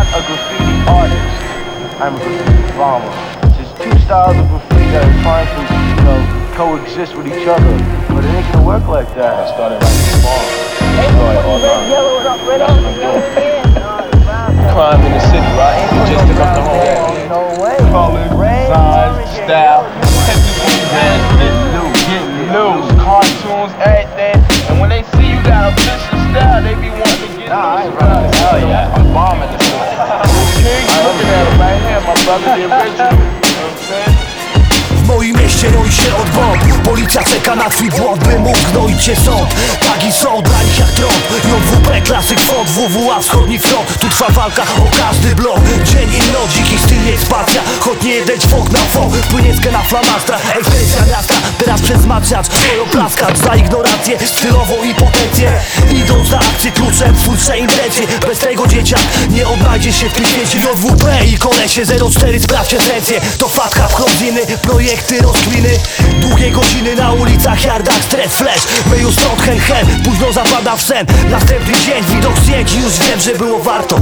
not a graffiti artist. I'm a graffiti farmer. There's two styles of graffiti that are trying to, coexist with each other. But it ain't gonna work like that. I started writing the farm. Crime in the city, right? Just to come to home. No way. Colors, designs, style, getting loose, cartoons, everything. And when they see you got a vicious style, they be wanting to get loose. Hell yeah, I'm bombing the city. King, looking at him right here, my brother, the original. You know what I'm saying? W moim mieście roi się od bomb. Policja czeka na twój błąd, by mógł gnoić cię sąd. Tagi są dla nich jak trąd. JWP, klasyk font, WWA, wschodni front. Tu trwa walka o każdy blok. Dzień i noc, dziki styl jest spacja. Choć nie jeden fok na fok, płynieckę na flamastra. Ekspresja miasta, teraz przez maczać. Stoją plaskacz za ignorancję, stylową impotencję. Idą za akcję, kluczem twórcze intencje. Bez tego dzieciak nie odnajdzie się w tym świecie. JWP i kolesie 04, sprawdź esencję. To fatka w chrobziny, projekty rozkminy. Długie godziny na ulicach, yardach, stres, flash. My już stąd hen, późno zapada w sen. Następny dzień, widok zdjęć, już wiem, że było warto.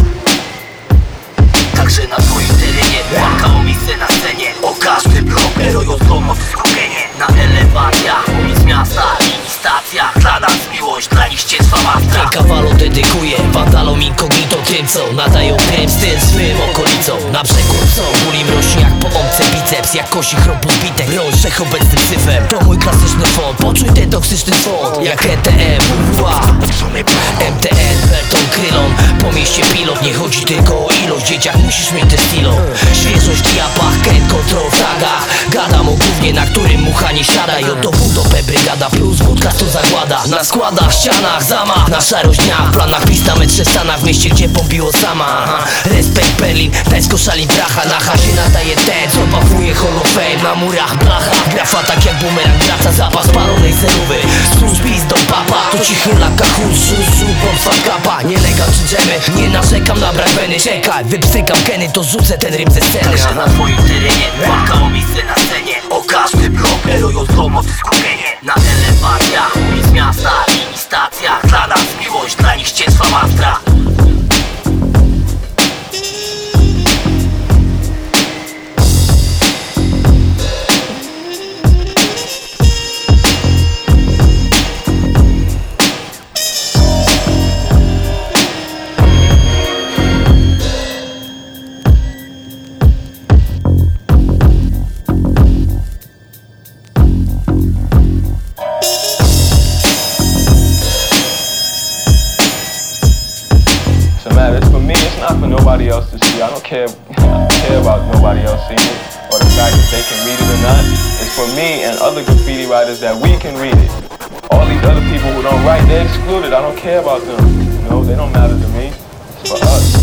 Także na twoim terenie walka o miejsce na scenie. O każdy blok, heroj odgłos skupienie. Na elewacjach, ulic miasta, linii stacjach. Dla nas miłość, dla nich ścieżka mastra. Ten kawalu dedykuję wandalom incognito, tym co nadają tym styl swym okolicom. Na brzegu są, ból im rośnie jak po łące biceps. Jak kosi chropu zbitek, broń wszechobecnym syfem. To mój klasyczny font, poczuj ten toksyczny font. Jak ETM, WWA, MTN, Berton, Krylon. Po mieście pilot, nie chodzi tylko o ilość. Dzieciak musisz mieć te stylo. Świeżość w japach, Ken Control w tagach. Gadam o gównie, na którym mucha nie siada. I od W do P brygada plus wódka to zagłada. Na składach, ścianach, zamach, na szarość dnia. W planach pista metrze w Stanach, w mieście gdzie pompiło sama. Respekt Berlin, Tesco, Szalin, Pracha. Na hasie nadaje ten, co bafuje Hall of Fame. Na murach blacha, grafa tak jak bumerang wraca. Zapas palonej zerówy, spróż pis do papa. To cichy laka, chód, bomb, kapa. Nielegal czy dżemy, nie narzekam na brak weny. Czekaj, wypsykam Kenny, to rzucę ten rym ze sceny. Także na twoim terenie walka o miejsce na scenie. O każdy blok, heroj odgłos skupienie. Na elewacjach, ulic miasta, linii stacjach. Dla nas miłość, dla nich ścieżka mastra. So man, it's for me, it's not for nobody else to see. I don't care about nobody else seeing it or the fact that they can read it or not. It's for me and other graffiti writers that we can read it. All these other people who don't write, they're excluded. I don't care about them. They don't matter to me. It's for us.